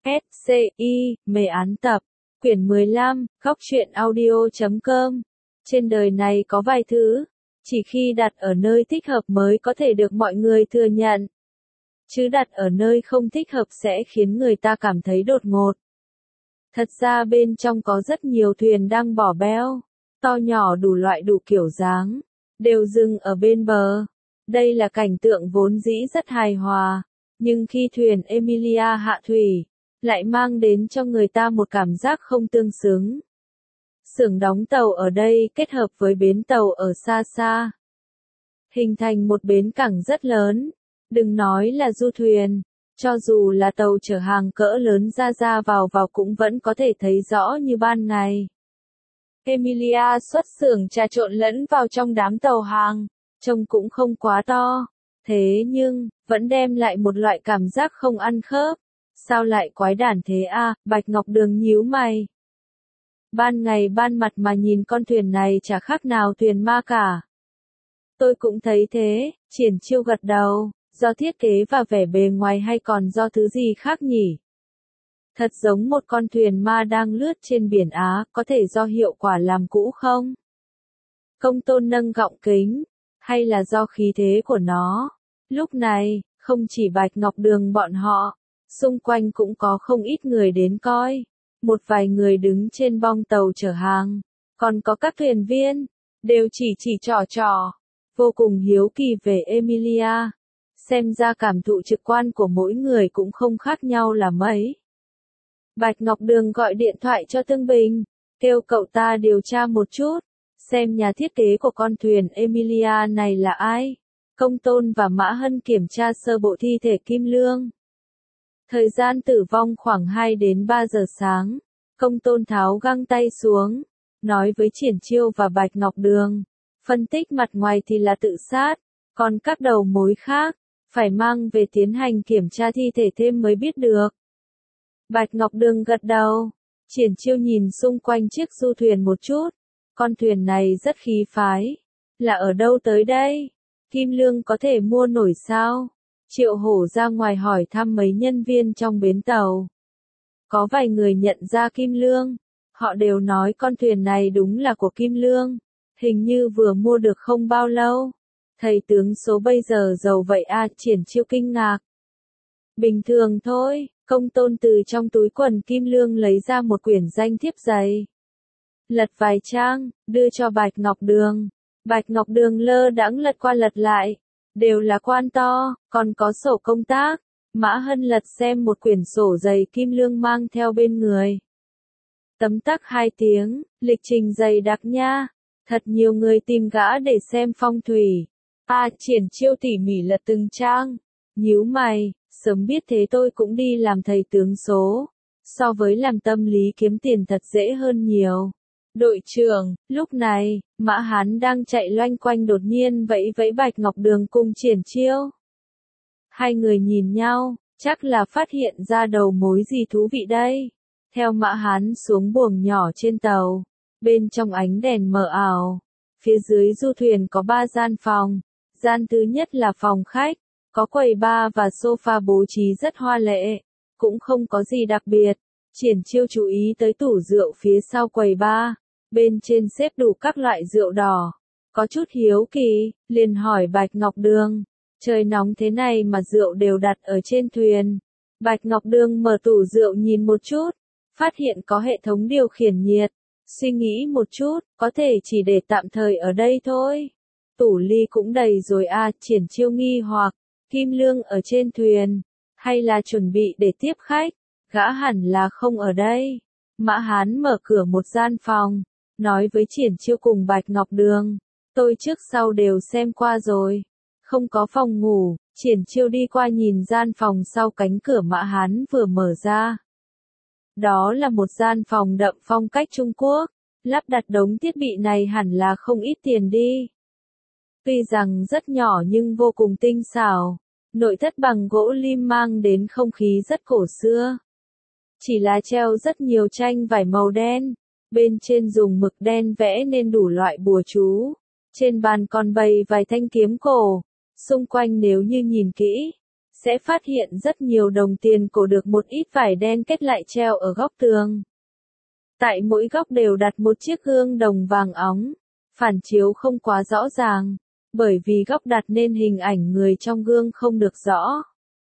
SCI, mê án tập, quyển 15, góc truyện audio.com. Trên đời này có vài thứ, chỉ khi đặt ở nơi thích hợp mới có thể được mọi người thừa nhận. Chứ đặt ở nơi không thích hợp sẽ khiến người ta cảm thấy đột ngột. Thật ra bên trong có rất nhiều thuyền đang bỏ beo, to nhỏ đủ loại đủ kiểu dáng, đều dừng ở bên bờ. Đây là cảnh tượng vốn dĩ rất hài hòa, nhưng khi thuyền Emilia hạ thủy, lại mang đến cho người ta một cảm giác không tương xứng. Xưởng đóng tàu ở đây kết hợp với bến tàu ở xa xa, hình thành một bến cảng rất lớn. Đừng nói là du thuyền, cho dù là tàu chở hàng cỡ lớn ra vào cũng vẫn có thể thấy rõ như ban ngày. Emilia xuất xưởng trà trộn lẫn vào trong đám tàu hàng, trông cũng không quá to, thế nhưng vẫn đem lại một loại cảm giác không ăn khớp. Sao lại quái đản thế à? Bạch Ngọc Đường nhíu mày. Ban ngày ban mặt mà nhìn con thuyền này chả khác nào thuyền ma cả. Tôi cũng thấy thế, Triển Chiêu gật đầu. Do thiết kế và vẻ bề ngoài hay còn do thứ gì khác nhỉ? Thật giống một con thuyền ma đang lướt trên biển Á, có thể do hiệu quả làm cũ không? Công Tôn nâng gọng kính, hay là do khí thế của nó? Lúc này, không chỉ Bạch Ngọc Đường bọn họ, xung quanh cũng có không ít người đến coi. Một vài người đứng trên bong tàu chở hàng, còn có các thuyền viên, đều chỉ trò, vô cùng hiếu kỳ về Emilia. Xem ra cảm thụ trực quan của mỗi người cũng không khác nhau là mấy. Bạch Ngọc Đường gọi điện thoại cho Tương Bình, kêu cậu ta điều tra một chút, xem nhà thiết kế của con thuyền Emilia này là ai. Công Tôn và Mã Hân kiểm tra sơ bộ thi thể Kim Lương. Thời gian tử vong khoảng 2 đến 3 giờ sáng. Công Tôn tháo găng tay xuống, nói với Triển Chiêu và Bạch Ngọc Đường. Phân tích mặt ngoài thì là tự sát, còn các đầu mối khác, phải mang về tiến hành kiểm tra thi thể thêm mới biết được. Bạch Ngọc Đường gật đầu. Triển Chiêu nhìn xung quanh chiếc du thuyền một chút. Con thuyền này rất khí phái. Là ở đâu tới đây? Kim Lương có thể mua nổi sao? Triệu Hổ ra ngoài hỏi thăm mấy nhân viên trong bến tàu. Có vài người nhận ra Kim Lương. Họ đều nói con thuyền này đúng là của Kim Lương. Hình như vừa mua được không bao lâu. Thầy tướng số bây giờ giàu vậy à? Triển Chiêu kinh ngạc. Bình thường thôi. Công Tôn từ trong túi quần Kim Lương lấy ra một quyển danh thiếp dày. Lật vài trang, đưa cho Bạch Ngọc Đường. Bạch Ngọc Đường lơ đãng lật qua lật lại. Đều là quan to, còn có sổ công tác. Mã Hân lật xem một quyển sổ dày Kim Lương mang theo bên người. Tấm tắc 2 tiếng, lịch trình dày đặc nha. Thật nhiều người tìm gã để xem phong thủy. Triển Chiêu tỉ mỉ lật từng trang. Nhíu mày, sớm biết thế tôi cũng đi làm thầy tướng số. So với làm tâm lý kiếm tiền thật dễ hơn nhiều. Đội trưởng, lúc này, Mã Hán đang chạy loanh quanh đột nhiên vẫy vẫy Bạch Ngọc Đường cùng Triển Chiêu. Hai người nhìn nhau, chắc là phát hiện ra đầu mối gì thú vị đây. Theo Mã Hán xuống buồng nhỏ trên tàu, bên trong ánh đèn mờ ảo, phía dưới du thuyền có 3 gian phòng. Gian thứ nhất là phòng khách, có quầy bar và sofa bố trí rất hoa lệ, cũng không có gì đặc biệt. Triển Chiêu chú ý tới tủ rượu phía sau quầy bar, bên trên xếp đủ các loại rượu đỏ. Có chút hiếu kỳ, liền hỏi Bạch Ngọc Đường, trời nóng thế này mà rượu đều đặt ở trên thuyền. Bạch Ngọc Đường mở tủ rượu nhìn một chút, phát hiện có hệ thống điều khiển nhiệt. Suy nghĩ một chút, có thể chỉ để tạm thời ở đây thôi. Tủ ly cũng đầy rồi à? Triển Chiêu nghi hoặc. Kim Lương ở trên thuyền, hay là chuẩn bị để tiếp khách? Gã hẳn là không ở đây. Mã Hán mở cửa một gian phòng, nói với Triển Chiêu cùng Bạch Ngọc Đường. Tôi trước sau đều xem qua rồi. Không có phòng ngủ. Triển Chiêu đi qua nhìn gian phòng sau cánh cửa Mã Hán vừa mở ra. Đó là một gian phòng đậm phong cách Trung Quốc. Lắp đặt đống thiết bị này hẳn là không ít tiền đi. Tuy rằng rất nhỏ nhưng vô cùng tinh xảo. Nội thất bằng gỗ lim mang đến không khí rất cổ xưa. Chỉ là treo rất nhiều tranh vải màu đen. Bên trên dùng mực đen vẽ nên đủ loại bùa chú. Trên bàn còn bày vài thanh kiếm cổ. Xung quanh nếu như nhìn kỹ, sẽ phát hiện rất nhiều đồng tiền cổ được một ít vải đen kết lại treo ở góc tường. Tại mỗi góc đều đặt một chiếc gương đồng vàng óng, phản chiếu không quá rõ ràng, bởi vì góc đặt nên hình ảnh người trong gương không được rõ.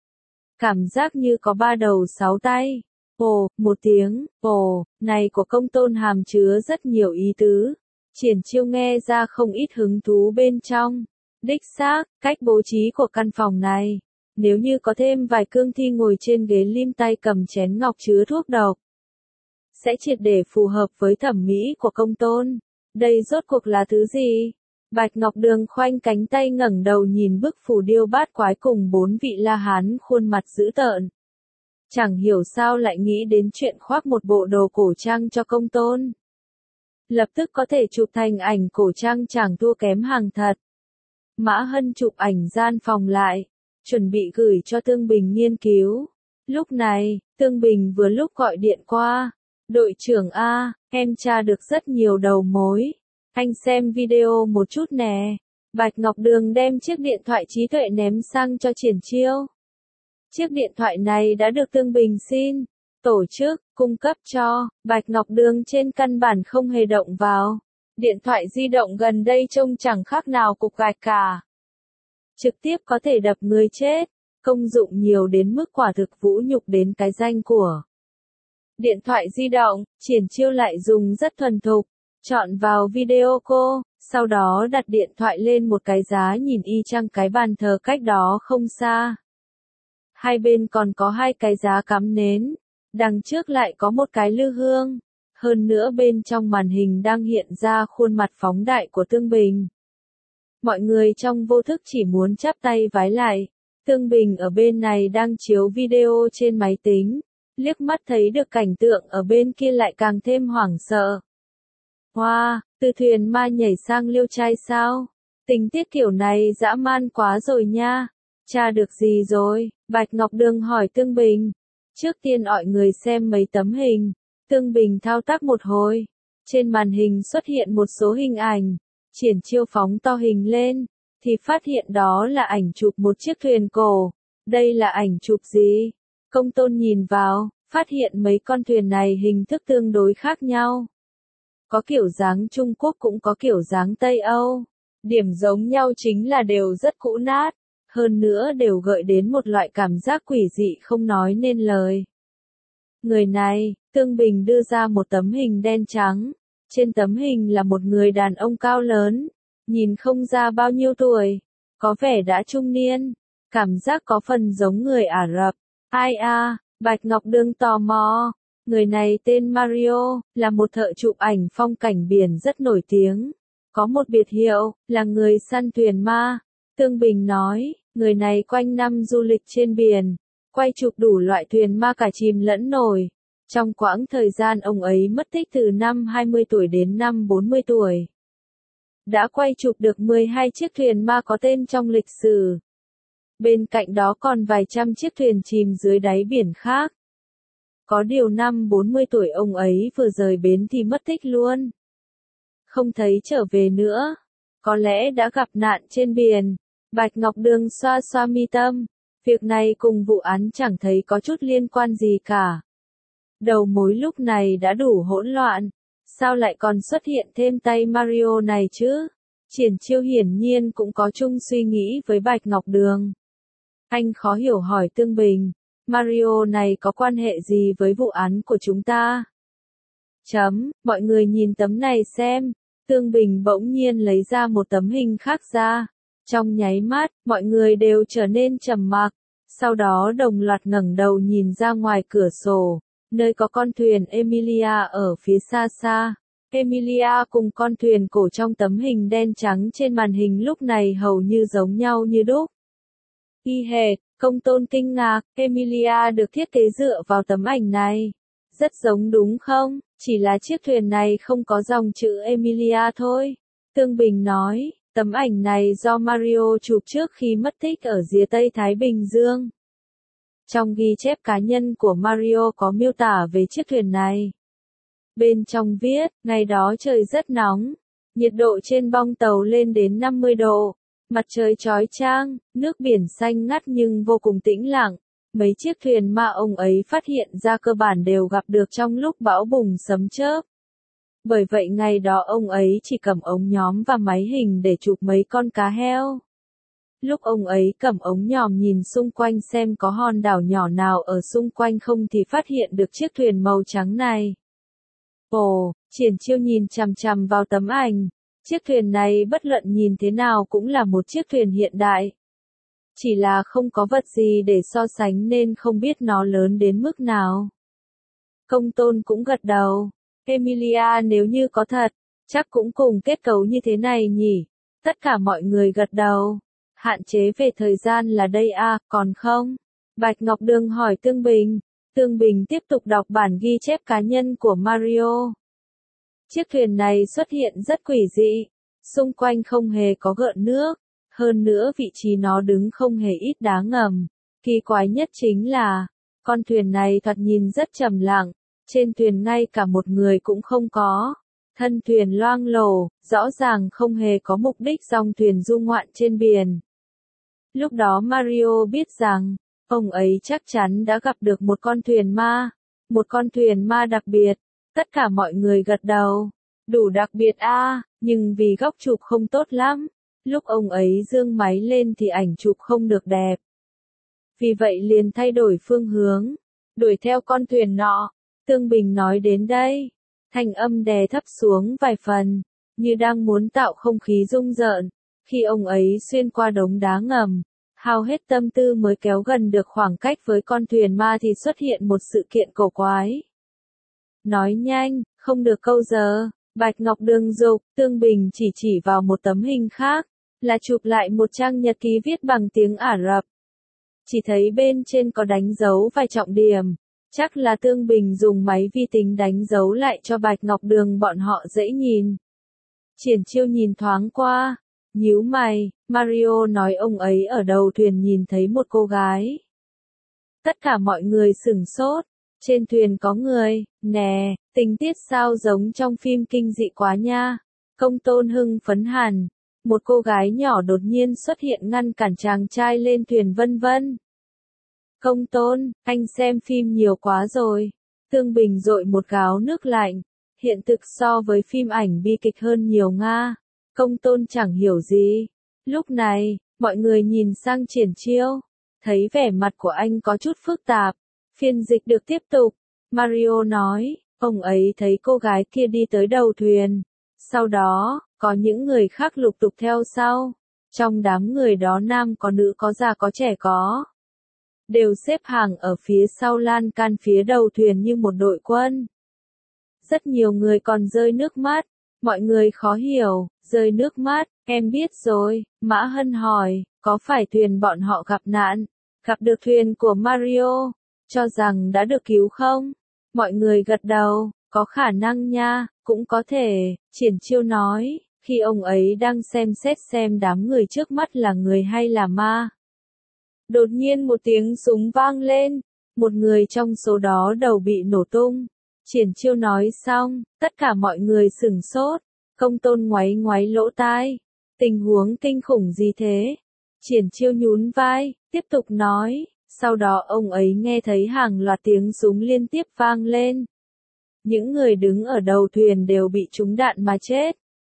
Cảm giác như có 3 đầu 6 tay. Ồ, một tiếng, ồ, này của Công Tôn hàm chứa rất nhiều ý tứ. Triển Chiêu nghe ra không ít hứng thú bên trong. Đích xác, cách bố trí của căn phòng này. Nếu như có thêm vài cương thi ngồi trên ghế lim tay cầm chén ngọc chứa thuốc độc, sẽ triệt để phù hợp với thẩm mỹ của Công Tôn. Đây rốt cuộc là thứ gì? Bạch Ngọc Đường khoanh cánh tay ngẩng đầu nhìn bức phù điêu bát quái cùng 4 vị La Hán khuôn mặt dữ tợn. Chẳng hiểu sao lại nghĩ đến chuyện khoác một bộ đồ cổ trang cho Công Tôn. Lập tức có thể chụp thành ảnh cổ trang chẳng thua kém hàng thật. Mã Hân chụp ảnh gian phòng lại, chuẩn bị gửi cho Tương Bình nghiên cứu. Lúc này, Tương Bình vừa lúc gọi điện qua. Đội trưởng A, em tra được rất nhiều đầu mối. Anh xem video một chút nè. Bạch Ngọc Đường đem chiếc điện thoại trí tuệ ném sang cho Triển Chiêu. Chiếc điện thoại này đã được Tương Bình xin, tổ chức, cung cấp cho. Bạch Ngọc Đường trên căn bản không hề động vào. Điện thoại di động gần đây trông chẳng khác nào cục gạch cả. Trực tiếp có thể đập người chết. Công dụng nhiều đến mức quả thực vũ nhục đến cái danh của. Điện thoại di động, Triển Chiêu lại dùng rất thuần thục. Chọn vào video cô, sau đó đặt điện thoại lên một cái giá nhìn y chang cái bàn thờ cách đó không xa. Hai bên còn có 2 cái giá cắm nến, đằng trước lại có một cái lư hương. Hơn nữa bên trong màn hình đang hiện ra khuôn mặt phóng đại của Tương Bình. Mọi người trong vô thức chỉ muốn chắp tay vái lại. Tương Bình ở bên này đang chiếu video trên máy tính, liếc mắt thấy được cảnh tượng ở bên kia lại càng thêm hoảng sợ. Wow, từ thuyền ma nhảy sang liêu trai sao? Tình tiết kiểu này dã man quá rồi nha. Tra được gì rồi? Bạch Ngọc Đường hỏi Tương Bình. Trước tiên mọi người xem mấy tấm hình. Tương Bình thao tác một hồi. Trên màn hình xuất hiện một số hình ảnh. Triển Chiêu phóng to hình lên, thì phát hiện đó là ảnh chụp một chiếc thuyền cổ. Đây là ảnh chụp gì? Công Tôn nhìn vào, phát hiện mấy con thuyền này hình thức tương đối khác nhau. Có kiểu dáng Trung Quốc cũng có kiểu dáng Tây Âu. Điểm giống nhau chính là đều rất cũ nát. Hơn nữa đều gợi đến một loại cảm giác quỷ dị không nói nên lời. Người này, Tương Bình đưa ra một tấm hình đen trắng. Trên tấm hình là một người đàn ông cao lớn, nhìn không ra bao nhiêu tuổi, có vẻ đã trung niên, cảm giác có phần giống người Ả Rập. Ai a, Bạch Ngọc Đường tò mò. Người này tên Mario, là một thợ chụp ảnh phong cảnh biển rất nổi tiếng. Có một biệt hiệu, là người săn thuyền ma. Tương Bình nói, người này quanh năm du lịch trên biển, quay chụp đủ loại thuyền ma cả chìm lẫn nổi. Trong quãng thời gian ông ấy mất tích từ năm 20 tuổi đến năm 40 tuổi. Đã quay chụp được 12 chiếc thuyền ma có tên trong lịch sử. Bên cạnh đó còn vài trăm chiếc thuyền chìm dưới đáy biển khác. Có điều năm 40 tuổi ông ấy vừa rời bến thì mất tích luôn. Không thấy trở về nữa. Có lẽ đã gặp nạn trên biển. Bạch Ngọc Đường xoa xoa mi tâm. Việc này cùng vụ án chẳng thấy có chút liên quan gì cả. Đầu mối lúc này đã đủ hỗn loạn. Sao lại còn xuất hiện thêm tay Mario này chứ? Triển Chiêu hiển nhiên cũng có chung suy nghĩ với Bạch Ngọc Đường. Anh khó hiểu hỏi Tương Bình. Mario này có quan hệ gì với vụ án của chúng ta? Mọi người nhìn tấm này xem. Tương Bình bỗng nhiên lấy ra một tấm hình khác ra. Trong nháy mắt, mọi người đều trở nên trầm mặc. Sau đó đồng loạt ngẩng đầu nhìn ra ngoài cửa sổ, nơi có con thuyền Emilia ở phía xa xa. Emilia cùng con thuyền cổ trong tấm hình đen trắng trên màn hình lúc này hầu như giống nhau như đúc. Y hệt, Công Tôn kinh ngạc, Emilia được thiết kế dựa vào tấm ảnh này. Rất giống đúng không? Chỉ là chiếc thuyền này không có dòng chữ Emilia thôi. Tương Bình nói, tấm ảnh này do Mario chụp trước khi mất tích ở rìa Tây Thái Bình Dương. Trong ghi chép cá nhân của Mario có miêu tả về chiếc thuyền này. Bên trong viết, ngày đó trời rất nóng, nhiệt độ trên bong tàu lên đến 50 độ. Mặt trời chói chang, nước biển xanh ngắt nhưng vô cùng tĩnh lặng. Mấy chiếc thuyền mà ông ấy phát hiện ra cơ bản đều gặp được trong lúc bão bùng sấm chớp. Bởi vậy ngày đó ông ấy chỉ cầm ống nhòm và máy hình để chụp mấy con cá heo. Lúc ông ấy cầm ống nhòm nhìn xung quanh xem có hòn đảo nhỏ nào ở xung quanh không thì phát hiện được chiếc thuyền màu trắng này. Ồ, Triển Chiêu nhìn chằm chằm vào tấm ảnh. Chiếc thuyền này bất luận nhìn thế nào cũng là một chiếc thuyền hiện đại. Chỉ là không có vật gì để so sánh nên không biết nó lớn đến mức nào. Công Tôn cũng gật đầu. Emilia nếu như có thật, chắc cũng cùng kết cấu như thế này nhỉ. Tất cả mọi người gật đầu. Hạn chế về thời gian là đây à, còn không? Bạch Ngọc Đường hỏi Tương Bình. Tương Bình tiếp tục đọc bản ghi chép cá nhân của Mario. Chiếc thuyền này xuất hiện rất quỷ dị. Xung quanh không hề có gợn nước. Hơn nữa vị trí nó đứng không hề ít đá ngầm. Kỳ quái nhất chính là, con thuyền này thoạt nhìn rất trầm lặng. Trên thuyền ngay cả một người cũng không có. Thân thuyền loang lổ, rõ ràng không hề có mục đích dòng thuyền du ngoạn trên biển. Lúc đó Mario biết rằng, ông ấy chắc chắn đã gặp được một con thuyền ma. Một con thuyền ma đặc biệt. Tất cả mọi người gật đầu. Đủ đặc biệt à, nhưng vì góc chụp không tốt lắm. Lúc ông ấy giương máy lên thì ảnh chụp không được đẹp. Vì vậy liền thay đổi phương hướng. Đuổi theo con thuyền nọ. Tương Bình nói đến đây. Thanh âm đè thấp xuống vài phần. Như đang muốn tạo không khí rung rợn. Khi ông ấy xuyên qua đống đá ngầm. Hao hết tâm tư mới kéo gần được khoảng cách với con thuyền ma thì xuất hiện một sự kiện cổ quái. Nói nhanh, không được câu giờ. Bạch Ngọc Đường dục, Tương Bình chỉ vào một tấm hình khác. Là chụp lại một trang nhật ký viết bằng tiếng Ả Rập. Chỉ thấy bên trên có đánh dấu vài trọng điểm. Chắc là Tương Bình dùng máy vi tính đánh dấu lại cho Bạch Ngọc Đường bọn họ dễ nhìn. Triển Chiêu nhìn thoáng qua. Nhíu mày, Mario nói ông ấy ở đầu thuyền nhìn thấy một cô gái. Tất cả mọi người sửng sốt. Trên thuyền có người, nè, tình tiết sao giống trong phim kinh dị quá nha. Công Tôn hưng phấn hẳn. Một cô gái nhỏ đột nhiên xuất hiện ngăn cản chàng trai lên thuyền vân vân. Công Tôn, anh xem phim nhiều quá rồi. Tương Bình dội một gáo nước lạnh. Hiện thực so với phim ảnh bi kịch hơn nhiều nga. Công Tôn chẳng hiểu gì. Lúc này, mọi người nhìn sang Triển Chiêu. Thấy vẻ mặt của anh có chút phức tạp. Phiên dịch được tiếp tục. Mario nói, ông ấy thấy cô gái kia đi tới đầu thuyền. Sau đó, có những người khác lục tục theo sau. Trong đám người đó nam có nữ có già có trẻ có. Đều xếp hàng ở phía sau lan can phía đầu thuyền như một đội quân. Rất nhiều người còn rơi nước mắt. Mọi người khó hiểu, rơi nước mắt, em biết rồi. Mã Hân hỏi, có phải thuyền bọn họ gặp nạn? Gặp được thuyền của Mario? Cho rằng đã được cứu không? Mọi người gật đầu, có khả năng nha, cũng có thể, Triển Chiêu nói, khi ông ấy đang xem xét xem đám người trước mắt là người hay là ma. Đột nhiên một tiếng súng vang lên, một người trong số đó đầu bị nổ tung. Triển Chiêu nói xong, tất cả mọi người sửng sốt, Công Tôn ngoáy ngoáy lỗ tai. Tình huống kinh khủng gì thế? Triển Chiêu nhún vai, tiếp tục nói. Sau đó ông ấy nghe thấy hàng loạt tiếng súng liên tiếp vang lên. Những người đứng ở đầu thuyền đều bị trúng đạn mà chết.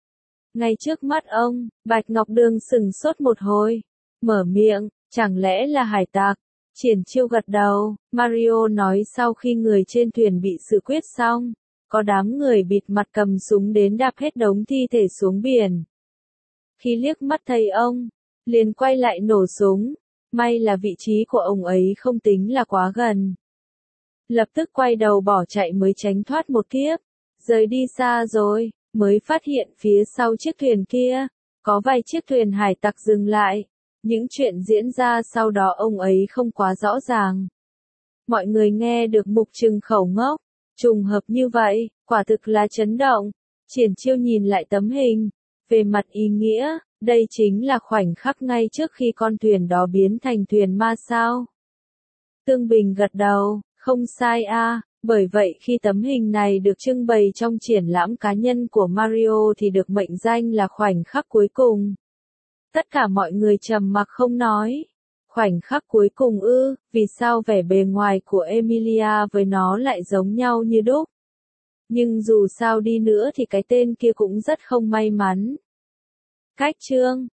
Ngay trước mắt ông, Bạch Ngọc Đường sửng sốt một hồi. Mở miệng, chẳng lẽ là hải tặc? Triển Chiêu gật đầu, Mario nói sau khi người trên thuyền bị xử quyết xong. Có đám người bịt mặt cầm súng đến đạp hết đống thi thể xuống biển. Khi liếc mắt thấy ông, liền quay lại nổ súng. May là vị trí của ông ấy không tính là quá gần. Lập tức quay đầu bỏ chạy mới tránh thoát một kiếp. Rời đi xa rồi, mới phát hiện phía sau chiếc thuyền kia, có vài chiếc thuyền hải tặc dừng lại. Những chuyện diễn ra sau đó ông ấy không quá rõ ràng. Mọi người nghe được mục trừng khẩu ngốc. Trùng hợp như vậy, quả thực là chấn động. Triển Chiêu nhìn lại tấm hình. Về mặt ý nghĩa, đây chính là khoảnh khắc ngay trước khi con thuyền đó biến thành thuyền ma sao. Tương Bình gật đầu, không sai a. Bởi vậy khi tấm hình này được trưng bày trong triển lãm cá nhân của Mario thì được mệnh danh là khoảnh khắc cuối cùng. Tất cả mọi người trầm mặc không nói. Khoảnh khắc cuối cùng vì sao vẻ bề ngoài của Emilia với nó lại giống nhau như đúc. Nhưng dù sao đi nữa thì cái tên kia cũng rất không may mắn. Cách chương